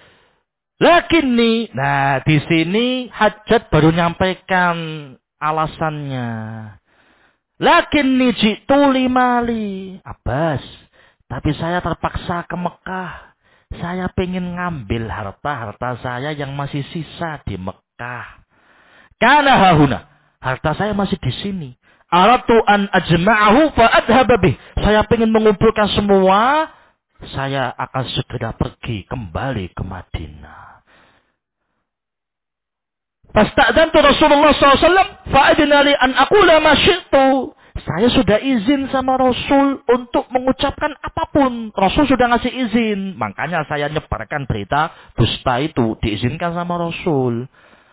Lakinni, nah di sini Hajjaj baru nyampaikan alasannya. Lakinni jitu limali. Abbas, tapi saya terpaksa ke Mekah. Saya pengen ngambil harta-harta saya yang masih sisa di Mekah. Karena hahuna, harta saya masih di sini. Aratu an ajma'ahu fa adhaba bih. Saya pengen mengumpulkan semua. Saya akan segera pergi kembali ke Madinah. Fasta'dzantu Rasulullah SAW fa'adna li an aqula ma syi'tu. Saya sudah izin sama Rasul untuk mengucapkan apapun. Rasul sudah ngasih izin. Makanya saya nyebarkan berita dusta itu diizinkan sama Rasul.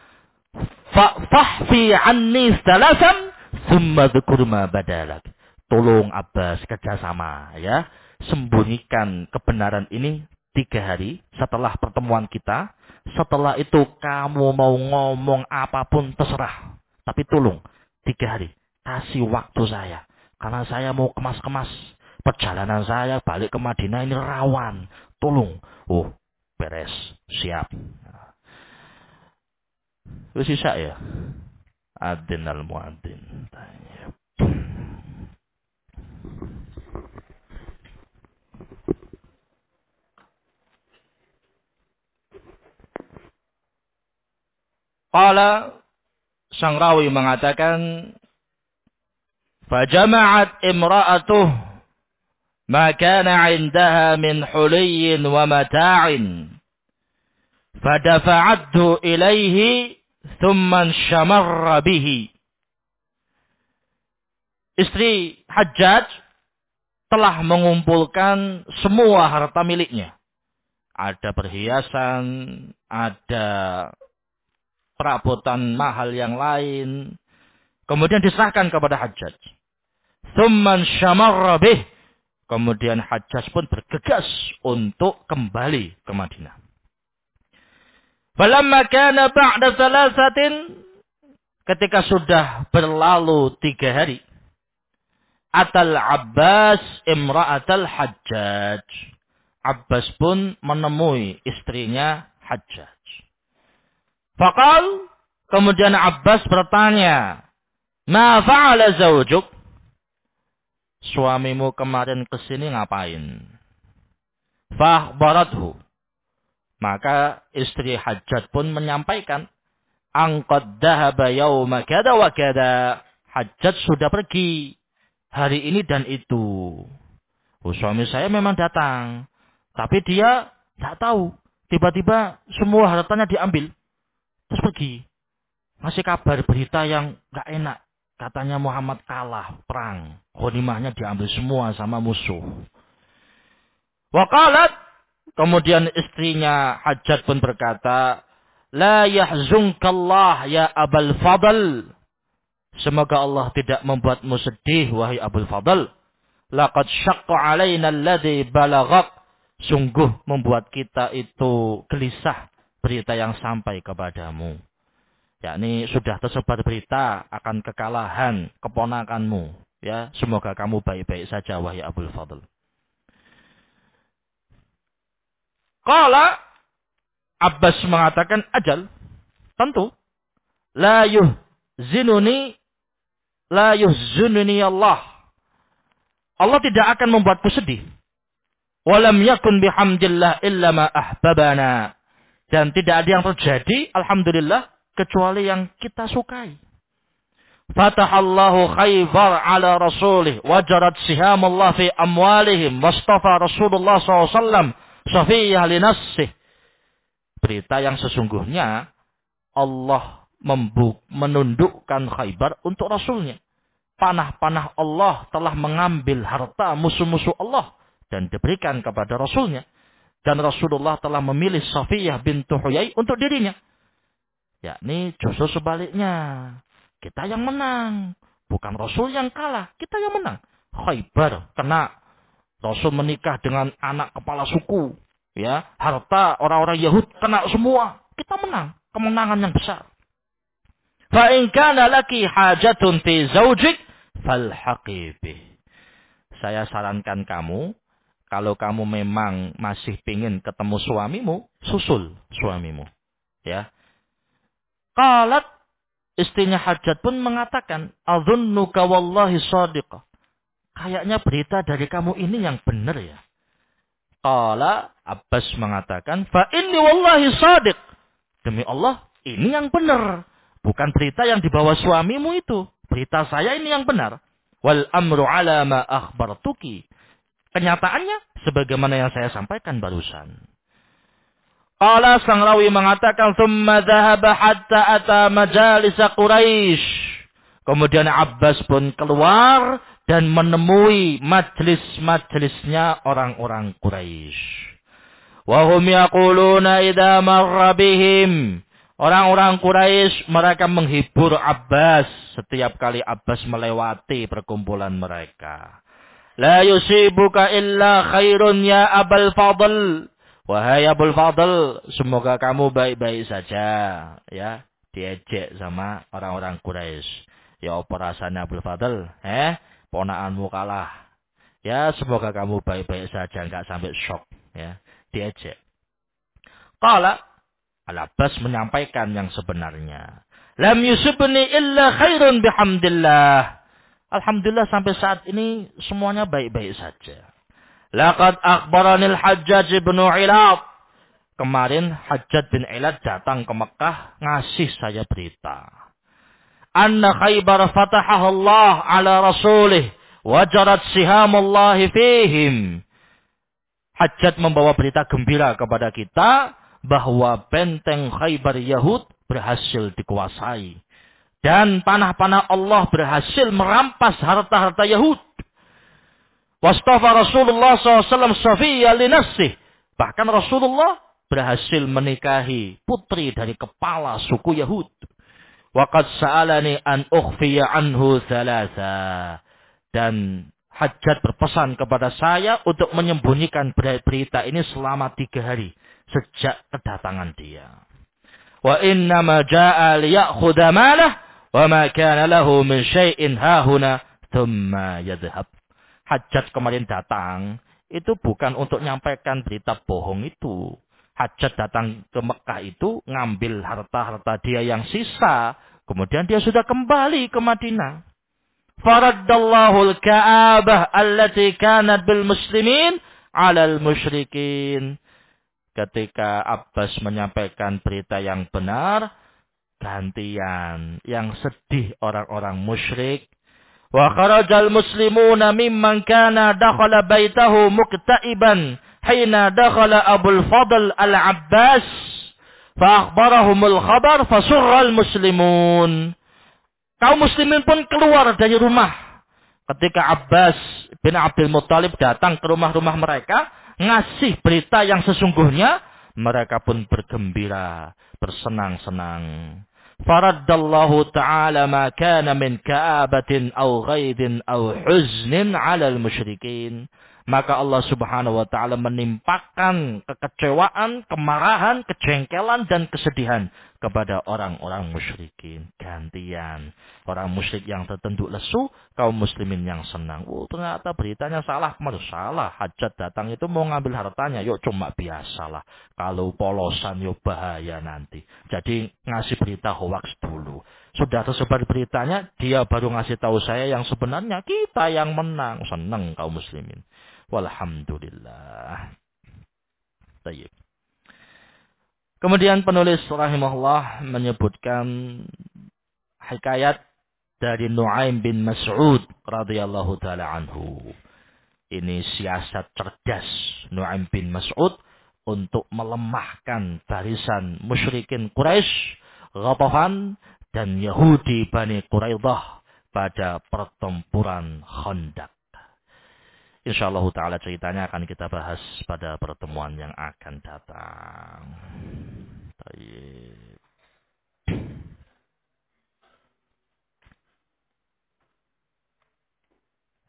Fahfi anni salasan thumma dzkur ma badalak. Tolong Abbas kerjasama ya. Sembunyikan kebenaran ini 3 hari setelah pertemuan kita. Setelah itu kamu mau ngomong apapun terserah. Tapi tolong 3 hari. Kasih waktu saya. Karena saya mau kemas-kemas. Perjalanan saya balik ke Madinah ini rawan. Tolong. Oh, beres. Siap. Itu sisa ya. Adin al-mu'adin. Qala, sang rawi mengatakan, fajama'at imra'atuh ma kana 'indaha min huliyyin wa mata'in fadafa'athu ilaihi thumma shamarra bihi. Istri Hajjaj telah mengumpulkan semua harta miliknya. Ada perhiasan, ada perabotan mahal yang lain. Kemudian diserahkan kepada Hajjaj. Thumman syamarra bih. Kemudian Hajjaj pun bergegas untuk kembali ke Madinah. Falamma kana ba'da thalathatin. Ketika sudah berlalu 3 hari. Atal Abbas imra'atal Hajjaj. Abbas pun menemui istrinya Hajjaj. Faqal, kemudian Abbas bertanya, ma fa'ala zawjuk? Suamimu kemarin kesini ngapain? Fakhbarathu. Maka istri Hajjaj pun menyampaikan, angqad dhahaba yawma kada wa kada. Hajjaj sudah pergi hari ini dan itu. Oh, suami saya memang datang, tapi dia tak tahu. Tiba-tiba semua hartanya diambil. Terus pergi. Ngasih kabar berita yang gak enak. Katanya Muhammad kalah perang. Ghanimahnya diambil semua sama musuh. Waqalat. Kemudian istrinya Hajjaj pun berkata. La yahzunkallah ya Abul Fadl. Semoga Allah tidak membuatmu sedih, wahai Abul Fadl. Laqad syaqqa alaina alladhi balagak. Sungguh membuat kita itu gelisah berita yang sampai kepadamu. Yakni sudah tersebar berita akan kekalahan keponakanmu. Ya, semoga kamu baik-baik saja, wahai Abul Fadl. Qala Abbas mengatakan, ajal, tentu. La yuhzinuni Allah. Allah tidak akan membuatku sedih. Walam yakun bihamdillah illa ma ahbabana. Dan tidak ada yang terjadi, alhamdulillah, kecuali yang kita sukai. Fatahallahu Khaybar ala rasulih. Wajarat sihamullah fi amwalihim. Wastafa Rasulullah SAW. Safiyah linassih. Berita yang sesungguhnya, Allah menundukkan Khaybar untuk Rasulnya. Panah-panah Allah telah mengambil harta musuh-musuh Allah. Dan diberikan kepada Rasulnya. Dan Rasulullah telah memilih Safiyah bintu Huyai untuk dirinya. Yakni justru sebaliknya. Kita yang menang. Bukan Rasul yang kalah. Kita yang menang. Khaybar kena. Rasul menikah dengan anak kepala suku. Ya, harta orang-orang Yahud kena semua. Kita menang. Kemenangan yang besar. Fa in kana laki hajatun fi zaujik falhaqi bih. Saya sarankan kamu, kalau kamu memang masih pingin ketemu suamimu, susul suamimu. Ya. Qalat, istrinya Hajjat pun mengatakan, "Adzunnuka wallahi shadiqah." Kayaknya berita dari kamu ini yang benar ya. Qala, Abbas mengatakan, "Fa inni wallahi shadiq." Demi Allah, ini yang benar. Bukan berita yang dibawa suamimu itu. Berita saya ini yang benar. Wal amru ala ma akhbartuki. Kenyataannya sebagaimana yang saya sampaikan barusan. Qala, sang rawi mengatakan, "Tsumma dhahaba hatta ata majalis Quraisy." Kemudian Abbas pun keluar dan menemui majlis-majlisnya orang-orang Quraisy. Wa hum yaquluna idza marra bihim. Orang-orang Quraisy mereka menghibur Abbas setiap kali Abbas melewati perkumpulan mereka. La yusibuka illa khairun ya Abul Fadl. Wahai Abul Fadl, semoga kamu baik-baik saja. Ya, diejek sama orang-orang Quraisy. Ya, apa rasanya Abul Fadl? Ponakanmu kalah. Ya, semoga kamu baik-baik saja, enggak sampai shock. Ya, diejek. Qala, Al-Abbas menyampaikan yang sebenarnya. Lam yusibni illa khairun bihamdillah. Alhamdulillah sampai saat ini semuanya baik-baik saja. Laqad akhbaranil Hajjaj bin Ilad. Kemarin Hajjaj bin Ilad datang ke Mekah ngasih saya berita. Anna Khaybar fatahahu Allah ala rasulih. Wajarat sihamullahi fihim. Hajjaj membawa berita gembira kepada kita bahwa benteng Khaybar Yahud berhasil dikuasai. Dan panah-panah Allah berhasil merampas harta-harta Yahud. Wastafa Rasulullah SAW Safiyah linassih. Bahkan Rasulullah berhasil menikahi putri dari kepala suku Yahud. Waqad sa'alani an ukhfiya anhu thalatha. Dan Hajjaj berpesan kepada saya untuk menyembunyikan berita ini selama 3 hari. Sejak kedatangan dia. Wa innama ja'a liya'khudha malah. Wa ma kana lahu min syai'in hahuna. Thumma yadhhab. Hajjaj kemarin datang. Itu bukan untuk menyampaikan berita bohong itu. Hajjaj datang ke Mekah itu. Ngambil harta-harta dia yang sisa. Kemudian dia sudah kembali ke Madinah. Faraddallahu al-ka'abah allati kanat bil muslimin alal musyrikin. Ketika Abbas menyampaikan berita yang benar, gantian yang sedih orang-orang musyrik. Wa kharajal muslimuna mimman kana dakhala baitahu muktaiban hina dakhala Abul Fadl al-Abbas fa akhbarahumul khabar fasurral muslimun. Kaum muslimin pun keluar dari rumah ketika Abbas bin Abdul Muttalib datang ke rumah-rumah mereka ngasih berita yang sesungguhnya, Mereka pun bergembira, bersenang-senang. Faraddallahu ta'ala ma kana min ka'abatin aw ghaidin aw huznin 'alal musyrikin. Maka Allah Subhanahu wa taala menimpakan kekecewaan, kemarahan, kejengkelan dan kesedihan kepada orang-orang musyrikin. Gantian. Orang musyrik yang tertunduk lesu, kaum muslimin yang senang. Oh, ternyata beritanya salah. Salah. Hajat datang itu mau ngambil hartanya. Yuk cuma biasalah. Kalau polosan yuk bahaya nanti. Jadi ngasih berita hoax dulu. Sudah tersebar beritanya, dia baru ngasih tahu saya yang sebenarnya kita yang menang. Senang kaum muslimin. Walhamdulillah. Tayyib. Kemudian penulis rahimahullah menyebutkan hikayat dari Nu'aim bin Mas'ud radhiyallahu taala anhu. Ini siasat cerdas Nu'aim bin Mas'ud untuk melemahkan barisan musyrikin Quraisy, Ghatafan dan Yahudi Bani Quraidah pada pertempuran Khandaq. Insyaallah ta'ala ceritanya akan kita bahas pada pertemuan yang akan datang.